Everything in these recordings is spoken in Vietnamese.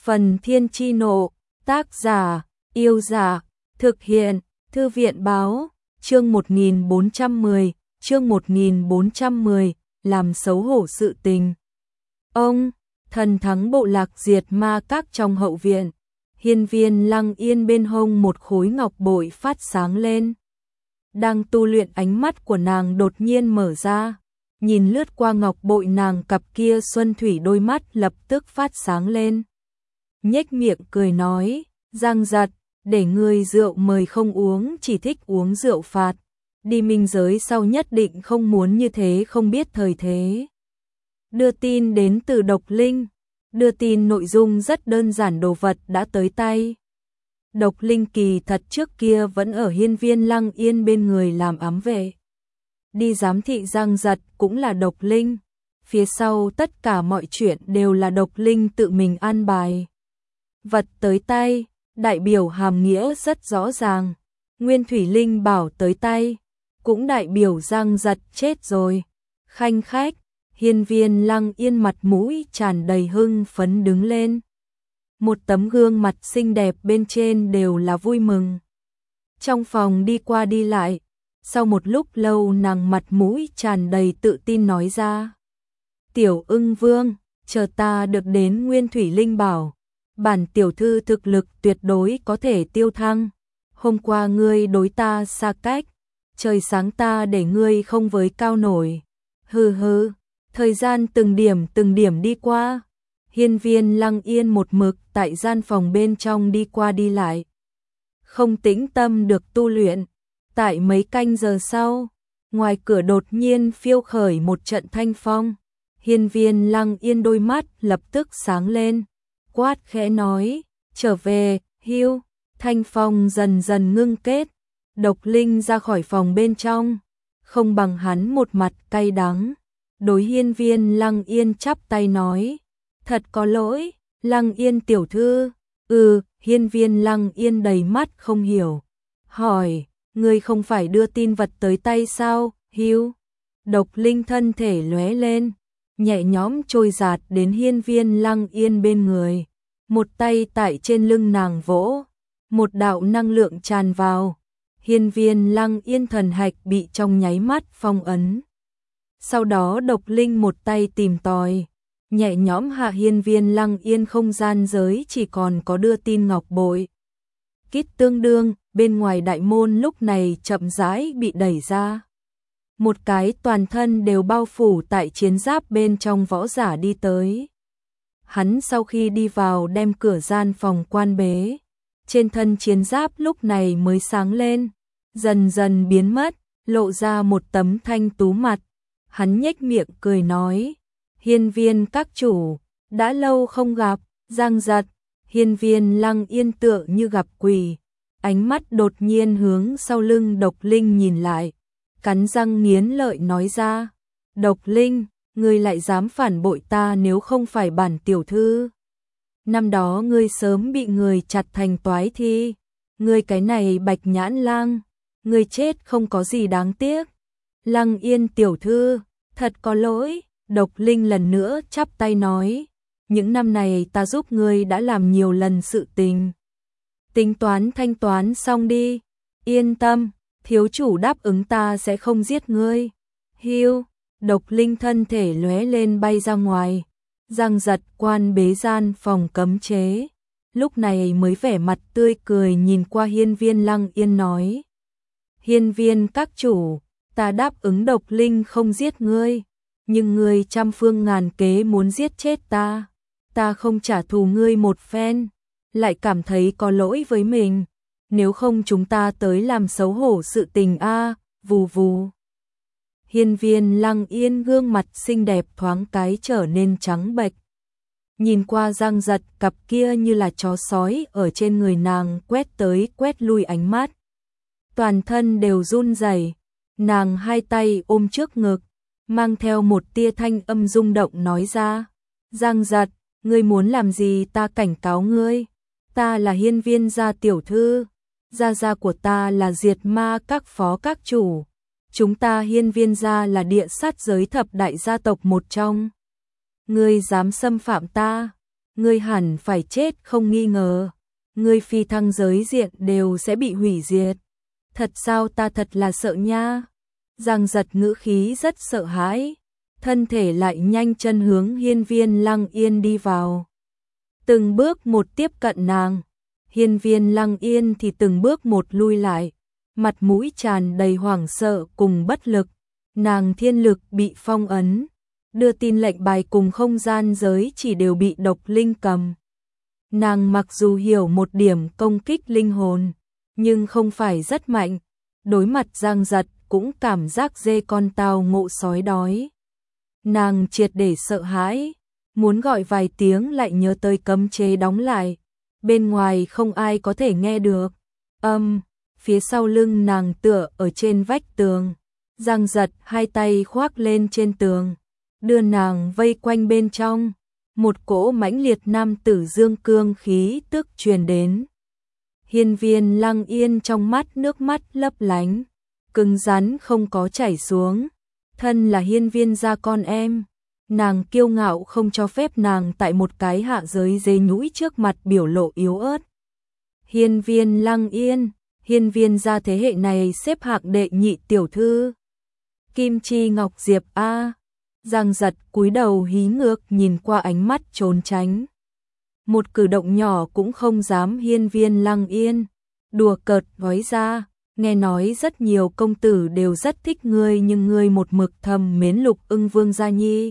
Phần Thiên Chi Nộ, tác giả, Yêu Giả, thực hiện, Thư viện Báo, chương 1410, chương 1410, làm xấu hổ sự tình. Ông, thần thắng bộ lạc diệt ma các trong hậu viện, hiên viên Lăng Yên bên hông một khối ngọc bội phát sáng lên. Đang tu luyện, ánh mắt của nàng đột nhiên mở ra, nhìn lướt qua ngọc bội, nàng cặp kia xuân thủy đôi mắt lập tức phát sáng lên. Nhếch miệng cười nói, Giang Giật, để ngươi rượu mời không uống, chỉ thích uống rượu phạt. Đi minh giới sau nhất định không muốn như thế, không biết thời thế. Đưa tin đến từ Độc Linh. Đưa tin nội dung rất đơn giản, đồ vật đã tới tay. Độc Linh kỳ thật trước kia vẫn ở hiên viên Lăng Yên bên người làm ám vệ. Đi giám thị Giang Giật cũng là Độc Linh. Phía sau tất cả mọi chuyện đều là Độc Linh tự mình an bài. Vật tới tay, đại biểu hàm nghĩa rất rõ ràng. Nguyên thủy linh bảo tới tay, cũng đại biểu Giang Giật chết rồi. Khanh khách, hiên viên Lăng Yên mặt mũi tràn đầy hưng phấn đứng lên. Một tấm gương mặt xinh đẹp bên trên đều là vui mừng. Trong phòng đi qua đi lại, sau một lúc lâu nàng mặt mũi tràn đầy tự tin nói ra. Tiểu Ưng Vương, chờ ta được đến Nguyên thủy linh bảo, bản tiểu thư thực lực tuyệt đối có thể tiêu thăng. Hôm qua ngươi đối ta xa cách, trời sáng ta để ngươi không với cao nổi. Hừ hừ, thời gian từng điểm đi qua. Hiên viên Lăng Yên một mực tại gian phòng bên trong đi qua đi lại, không tĩnh tâm được tu luyện. Tại mấy canh giờ sau, ngoài cửa đột nhiên phiêu khởi một trận thanh phong. Hiên viên Lăng Yên đôi mắt lập tức sáng lên, quát khẽ nói, trở về, Hưu. Thanh phong dần dần ngưng kết, Độc Linh ra khỏi phòng bên trong, không bằng hắn một mặt cay đắng. Đối hiên viên Lăng Yên chắp tay nói, thật có lỗi, Lăng Yên tiểu thư. Hiên viên Lăng Yên đầy mắt không hiểu, hỏi, ngươi không phải đưa tin vật tới tay sao, Hưu? Độc Linh thân thể lóe lên, nhẹ nhõm trôi dạt đến hiên viên Lăng Yên bên người, một tay tại trên lưng nàng vỗ, một đạo năng lượng tràn vào. Hiên viên Lăng Yên thần hạch bị trong nháy mắt phong ấn. Sau đó Độc Linh một tay tìm tòi, nhẹ nhõm hạ hiên viên Lăng Yên không gian giới, chỉ còn có đưa tin ngọc bội. Kít tương đương, bên ngoài đại môn lúc này chậm rãi bị đẩy ra. Một cái toàn thân đều bao phủ tại chiến giáp bên trong võ giả đi tới. Hắn sau khi đi vào đem cửa gian phòng quan bế. Trên thân chiến giáp lúc này mới sáng lên, dần dần biến mất, lộ ra một tấm thanh tú mặt. Hắn nhếch miệng cười nói, hiên viên các chủ, đã lâu không gặp. Giang Giật. Hiên viên Lăng Yên tựa như gặp quỷ, ánh mắt đột nhiên hướng sau lưng Độc Linh nhìn lại, cắn răng nghiến lợi nói ra, Độc Linh, ngươi lại dám phản bội ta, nếu không phải bản tiểu thư, năm đó ngươi sớm bị người chặt thành toái thi. Ngươi cái này bạch nhãn lang, ngươi chết không có gì đáng tiếc. Lăng Yên tiểu thư, thật có lỗi. Độc Linh lần nữa chắp tay nói, những năm này ta giúp ngươi đã làm nhiều lần sự tình, tính toán thanh toán xong đi. Yên tâm, thiếu chủ đáp ứng ta sẽ không giết ngươi. Hiu. Độc Linh thân thể lóe lên bay ra ngoài. Giang Giật quan bế gian phòng cấm chế, lúc này mới vẻ mặt tươi cười nhìn qua hiên viên Lăng Yên nói, hiên viên các chủ, ta đáp ứng Độc Linh không giết ngươi, nhưng ngươi trăm phương ngàn kế muốn giết chết ta. Ta không trả thù ngươi một phen, lại cảm thấy có lỗi với mình. Nếu không chúng ta tới làm xấu hổ sự tình a. Vù vù. Hiên viên Lăng Yên gương mặt xinh đẹp thoáng cái trở nên trắng bệch. Nhìn qua Giang Giật, cặp kia như là chó sói ở trên người nàng quét tới quét lui ánh mắt. Toàn thân đều run rẩy, nàng hai tay ôm trước ngực, mang theo một tia thanh âm rung động nói ra, Giang Giật, ngươi muốn làm gì ta cảnh cáo ngươi. Ta là hiên viên gia tiểu thư, gia của ta là diệt ma các phó các chủ. Chúng ta hiên viên gia là địa sát giới thập đại gia tộc một trong. Ngươi dám xâm phạm ta, ngươi hẳn phải chết không nghi ngờ, ngươi phi thăng giới diện đều sẽ bị hủy diệt. Thật sao, ta thật là sợ nha. Giang Giật ngữ khí rất sợ hãi, thân thể lại nhanh chân hướng Hiên Viên Lăng Yên đi vào. Từng bước một tiếp cận nàng, Hiên Viên Lăng Yên thì từng bước một lui lại, mặt mũi tràn đầy hoảng sợ cùng bất lực, nàng thiên lực bị phong ấn, đưa tin lệnh bài cùng không gian giới chỉ đều bị độc linh cầm. Nàng mặc dù hiểu một điểm công kích linh hồn, nhưng không phải rất mạnh, đối mặt Giang Giật cũng cảm giác dê con tao ngộ sói đói. Nàng triệt để sợ hãi, muốn gọi vài tiếng lại nhớ tới cấm chế đóng lại, bên ngoài không ai có thể nghe được. Phía sau lưng nàng tựa ở trên vách tường, Giang Giật hai tay khoác lên trên tường, đưa nàng vây quanh bên trong, một cỗ mãnh liệt nam tử dương cương khí tức truyền đến. Hiên Viên Lăng Yên trong mắt nước mắt lấp lánh, cứng rắn không có chảy xuống, thân là Hiên Viên gia con em, nàng kiêu ngạo không cho phép nàng tại một cái hạ giới dê nhũi trước mặt biểu lộ yếu ớt. Hiên Viên Lăng Yên, Hiên Viên gia thế hệ này xếp hạng đệ nhị tiểu thư. Kim Chi Ngọc Diệp a. Giang Giật cúi đầu hí ngược nhìn qua ánh mắt trốn tránh. Một cử động nhỏ cũng không dám. Hiên Viên Lăng Yên đùa cợt nói ra, nghe nói rất nhiều công tử đều rất thích ngươi, nhưng ngươi một mực thầm mến Lục Ưng Vương gia nhi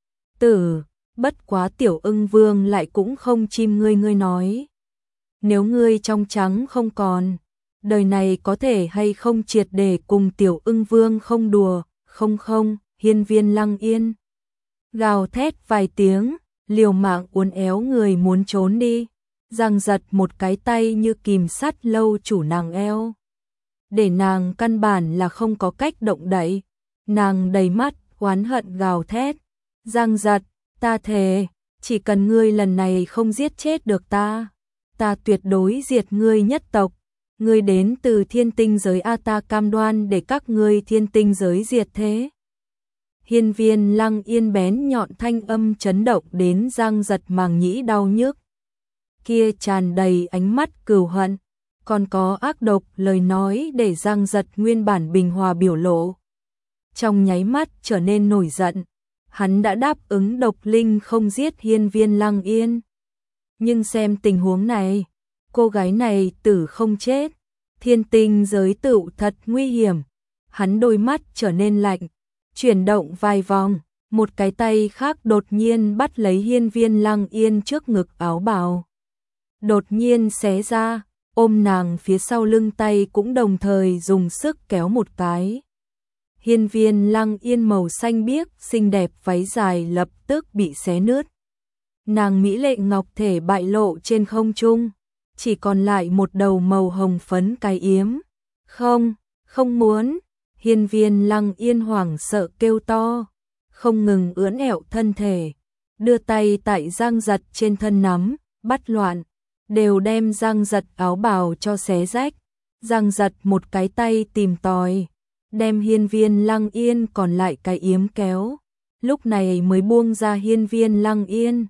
tử, bất quá Tiểu Ưng Vương lại cũng không chim ngươi. Ngươi nói nếu ngươi trong trắng không còn, đời này có thể hay không triệt để cùng Tiểu Ưng Vương không đùa. Không. Hiên Viên Lăng Yên gào thét vài tiếng, liều mạng uốn éo người muốn trốn đi. Giang Giật một cái tay như kìm sắt lâu chủ nàng eo, để nàng căn bản là không có cách động đậy. Nàng đầy mắt oán hận gào thét, Giang Giật, ta thề, chỉ cần ngươi lần này không giết chết được ta tuyệt đối diệt ngươi nhất tộc. Ngươi đến từ thiên tinh giới a, ta cam đoan để các ngươi thiên tinh giới diệt thế. Hiên Viên Lăng Yên bén nhọn thanh âm chấn động đến Giang Giật màng nhĩ đau nhức. Kia tràn đầy ánh mắt cừu hận, còn có ác độc lời nói để Giang Giật nguyên bản bình hòa biểu lộ trong nháy mắt trở nên nổi giận. Hắn đã đáp ứng độc linh không giết Hiên Viên Lăng Yên, nhưng xem tình huống này, cô gái này tử không chết, thiên tinh giới tựu thật nguy hiểm. Hắn đôi mắt trở nên lạnh, chuyển động vài vòng, một cái tay khác đột nhiên bắt lấy Hiên Viên Lăng Yên trước ngực áo bào, đột nhiên xé ra, ôm nàng phía sau lưng, tay cũng đồng thời dùng sức kéo một cái. Hiên Viên Lăng Yên màu xanh biếc xinh đẹp váy dài lập tức bị xé nứt. Nàng mỹ lệ ngọc thể bại lộ trên không trung, chỉ còn lại một đầu màu hồng phấn cái yếm. Không muốn. Hiên Viên Lăng Yên hoảng sợ kêu to, không ngừng ưỡn ẹo thân thể, đưa tay tại Giang Giật trên thân nắm, bắt loạn, đều đem Giang Giật áo bào cho xé rách. Giang Giật một cái tay tìm tòi, đem Hiên Viên Lăng Yên còn lại cái yếm kéo, lúc này mới buông ra Hiên Viên Lăng Yên.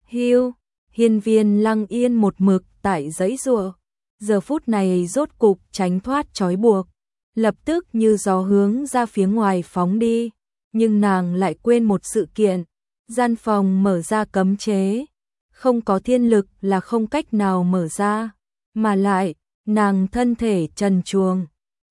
Hiên Viên Lăng Yên một mực tại giãy giụa, giờ phút này rốt cục tránh thoát trói buộc, lập tức như gió hướng ra phía ngoài phóng đi. Nhưng nàng lại quên một sự kiện, gian phòng mở ra cấm chế, không có thiên lực là không cách nào mở ra, mà lại nàng thân thể trần truồng.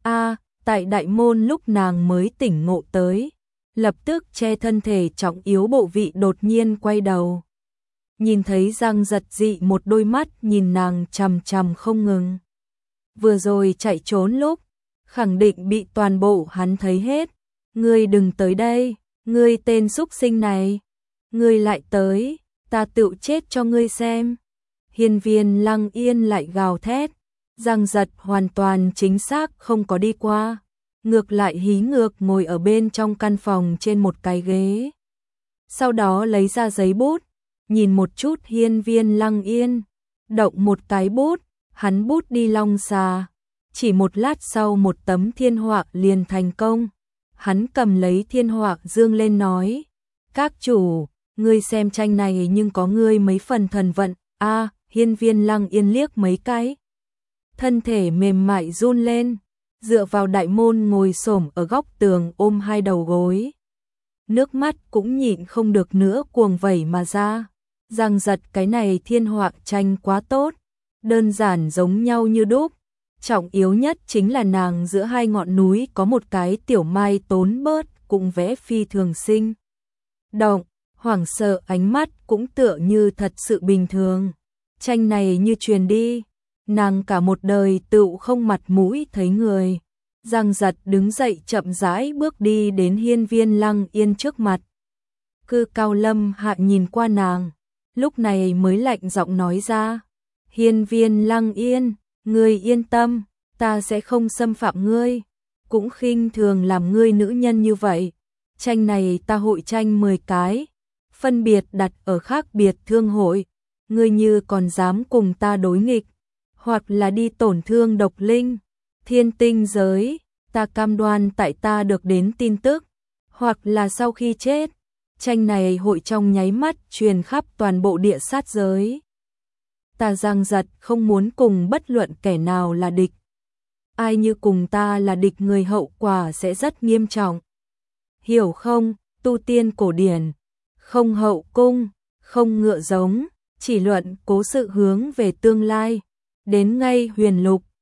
Tại đại môn lúc nàng mới tỉnh ngộ tới, lập tức che thân thể trọng yếu bộ vị, đột nhiên quay đầu, nhìn thấy Giang Giật dị một đôi mắt nhìn nàng chằm chằm không ngừng. Vừa rồi chạy trốn lúc, khẳng định bị toàn bộ hắn thấy hết. Ngươi đừng tới đây, ngươi tên xúc sinh này, ngươi lại tới, ta tự chết cho ngươi xem. Hiên Viên Lăng Yên lại gào thét. Giang Giật hoàn toàn chính xác không có đi qua, ngược lại hí ngược ngồi ở bên trong căn phòng trên một cái ghế. Sau đó lấy ra giấy bút, nhìn một chút Hiên Viên Lăng Yên, động một cái bút, hắn bút đi long xà. Chỉ một lát sau một tấm thiên họa liền thành công. Hắn cầm lấy thiên họa dương lên nói, các chủ, ngươi xem tranh này nhưng có ngươi mấy phần thần vận, Hiên Viên Lăng Yên liếc mấy cái. Thân thể mềm mại run lên, dựa vào đại môn ngồi xổm ở góc tường ôm hai đầu gối. Nước mắt cũng nhịn không được nữa cuồng vẩy mà ra. Giang Giật cái này thiên họa tranh quá tốt, đơn giản giống nhau như đúc. Trọng yếu nhất chính là nàng giữa hai ngọn núi có một cái tiểu mai tốn bớt cũng vẽ phi thường sinh động, hoảng sợ ánh mắt cũng tựa như thật sự bình thường. Tranh này như truyền đi, nàng cả một đời tựu không mặt mũi thấy người. Giang Giật đứng dậy chậm rãi bước đi đến Hiên Viên Lăng Yên trước mặt. Cư Cao Lâm Hạ nhìn qua nàng, lúc này mới lạnh giọng nói ra: Hiên Viên Lăng Yên, ngươi yên tâm, ta sẽ không xâm phạm ngươi, cũng khinh thường làm ngươi nữ nhân như vậy. Tranh này ta hội tranh 10 cái, phân biệt đặt ở khác biệt thương hội, ngươi như còn dám cùng ta đối nghịch, hoặc là đi tổn thương độc linh, thiên tinh giới, ta cam đoan tại ta được đến tin tức, hoặc là sau khi chết, tranh này hội trong nháy mắt truyền khắp toàn bộ địa sát giới. Ta Giang Giật không muốn cùng bất luận kẻ nào là địch. Ai như cùng ta là địch người hậu quả sẽ rất nghiêm trọng. Hiểu không, tu tiên cổ điển, không hậu cung, không ngựa giống, chỉ luận cố sự hướng về tương lai. Đến ngay huyền lục,